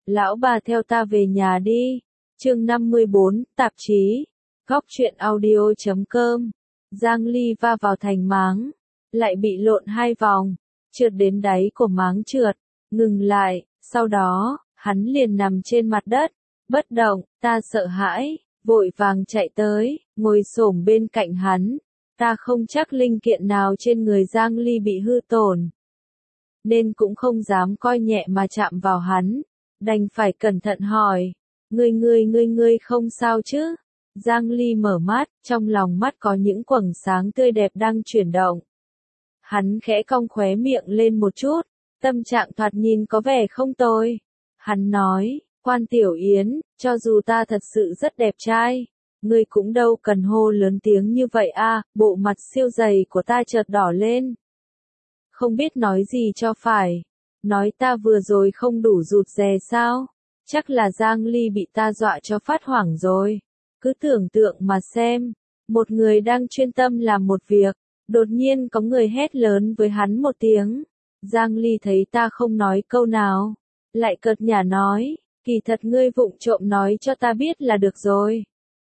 Lão bà theo ta về nhà đi. Chương 54, tạp chí. Góc truyện audio.com. Giang Ly va vào thành máng, lại bị lộn 2 vòng, trượt đến đáy của máng trượt, ngừng lại, sau đó, hắn liền nằm trên mặt đất, bất động, ta sợ hãi, vội vàng chạy tới, ngồi xổm bên cạnh hắn. Ta không chắc linh kiện nào trên người Giang Ly bị hư tổn, nên cũng không dám coi nhẹ mà chạm vào hắn, đành phải cẩn thận hỏi, ngươi không sao chứ? Giang Ly mở mắt, trong lòng mắt có những quầng sáng tươi đẹp đang chuyển động. Hắn khẽ cong khóe miệng lên một chút, tâm trạng thoạt nhìn có vẻ không tồi. Hắn nói, Quan Tiểu Yến, cho dù ta thật sự rất đẹp trai, ngươi cũng đâu cần hô lớn tiếng như vậy a. Bộ mặt siêu dày của ta chợt đỏ lên. Không biết nói gì cho phải. Nói ta vừa rồi không đủ rụt rè sao? Chắc là Giang Ly bị ta dọa cho phát hoảng rồi. Cứ tưởng tượng mà xem, một người đang chuyên tâm làm một việc, đột nhiên có người hét lớn với hắn một tiếng. Giang Ly thấy ta không nói câu nào, lại cợt nhả nói, kỳ thật ngươi vụng trộm nói cho ta biết là được rồi.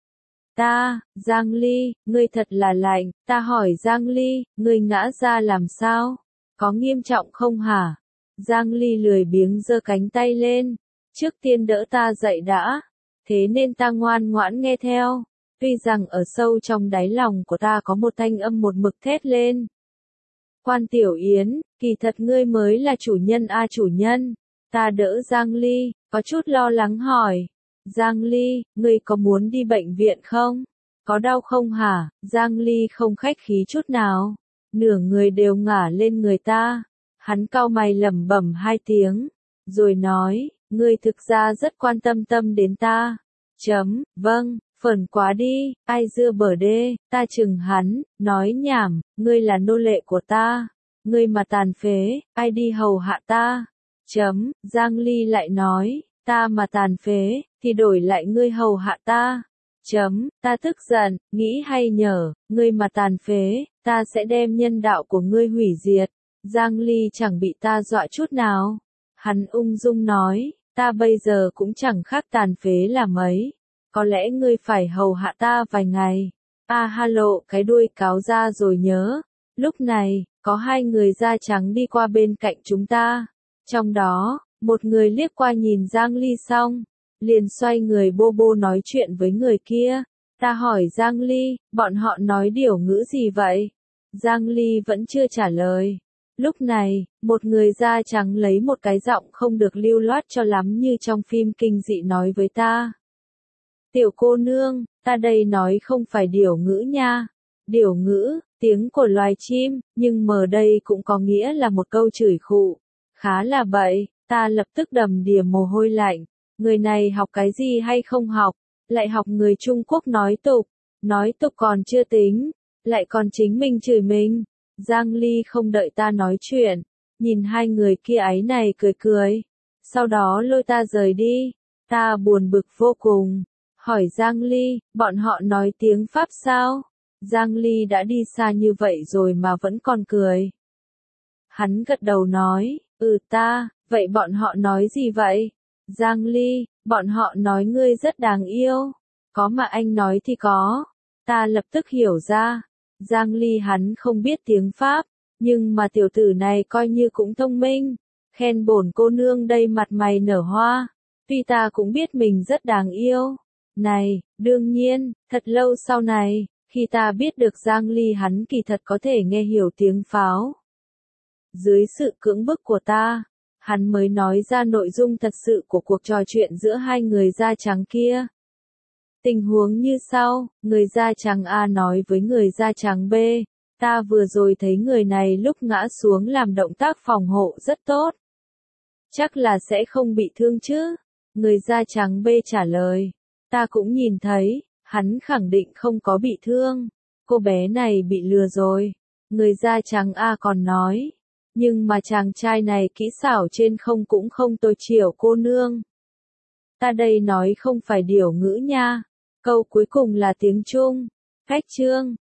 Giang Ly, ngươi thật là lạnh. Ta hỏi Giang Ly, ngươi ngã ra làm sao? Có nghiêm trọng không hả? Giang Ly lười biếng giơ cánh tay lên, trước tiên đỡ ta dậy đã. Thế nên ta ngoan ngoãn nghe theo, tuy rằng ở sâu trong đáy lòng của ta có một thanh âm một mực thét lên. Quan Tiểu Yến, kỳ thật ngươi mới là chủ nhân a. Chủ nhân. Ta đỡ Giang Ly, có chút lo lắng hỏi. Giang Ly, ngươi có muốn đi bệnh viện không? Có đau không hả? Giang Ly không khách khí chút nào, nửa người đều ngả lên người ta. Hắn cau mày lẩm bẩm 2 tiếng, rồi nói, ngươi thực ra rất quan tâm đến ta. Vâng, phởn quá đi, ai dưa bở đê. Ta chừng hắn, nói nhảm, ngươi là nô lệ của ta. Ngươi mà tàn phế, ai đi hầu hạ ta? Giang Ly lại nói, ta mà tàn phế, thì đổi lại ngươi hầu hạ ta. Ta tức giận, nghĩ hay nhở, ngươi mà tàn phế, ta sẽ đem nhân đạo của ngươi hủy diệt. Giang Ly chẳng bị ta dọa chút nào. Hắn ung dung nói, ta bây giờ cũng chẳng khác tàn phế là mấy. Có lẽ ngươi phải hầu hạ ta vài ngày. Ha lộ cái đuôi cáo ra rồi nhớ. Lúc này, có 2 người da trắng đi qua bên cạnh chúng ta. Trong đó, một người liếc qua nhìn Giang Ly xong, liền xoay người bô bô nói chuyện với người kia. Ta hỏi Giang Ly, bọn họ nói điều ngữ gì vậy? Giang Ly vẫn chưa trả lời. Lúc này, một người da trắng lấy một cái giọng không được lưu loát cho lắm như trong phim kinh dị nói với ta. Tiểu cô nương, ta đây nói không phải điều ngữ nha. Điều ngữ, tiếng của loài chim, nhưng mờ đây cũng có nghĩa là một câu chửi khụ. Khá là bậy, ta lập tức đầm đìa mồ hôi lạnh. Người này học cái gì hay không học, lại học người Trung Quốc nói tục còn chưa tính, lại còn chính mình chửi mình. Giang Ly không đợi ta nói chuyện, nhìn 2 người kia áy này cười, sau đó lôi ta rời đi. Ta buồn bực vô cùng, hỏi Giang Ly, bọn họ nói tiếng Pháp sao? Giang Ly đã đi xa như vậy rồi mà vẫn còn cười. Hắn gật đầu nói, vậy bọn họ nói gì vậy? Giang Ly, bọn họ nói ngươi rất đáng yêu. Có mà anh nói thì có. Ta lập tức hiểu ra. Giang Ly hắn không biết tiếng Pháp, nhưng mà tiểu tử này coi như cũng thông minh. Khen bổn cô nương đây mặt mày nở hoa. Tuy ta cũng biết mình rất đáng yêu. Này, đương nhiên, thật lâu sau này, khi ta biết được Giang Ly hắn kỳ thật có thể nghe hiểu tiếng pháo. Dưới sự cưỡng bức của ta, hắn mới nói ra nội dung thật sự của cuộc trò chuyện giữa 2 người da trắng kia. Tình huống như sau, người da trắng A nói với người da trắng B, ta vừa rồi thấy người này lúc ngã xuống làm động tác phòng hộ rất tốt. Chắc là sẽ không bị thương chứ? Người da trắng B trả lời, ta cũng nhìn thấy, hắn khẳng định không có bị thương. Cô bé này bị lừa rồi. Người da trắng A còn nói, nhưng mà chàng trai này kỹ xảo trên không cũng không tồi chiều cô nương. Ta đây nói không phải điều ngữ nha. Câu cuối cùng là tiếng Trung. Cách chương.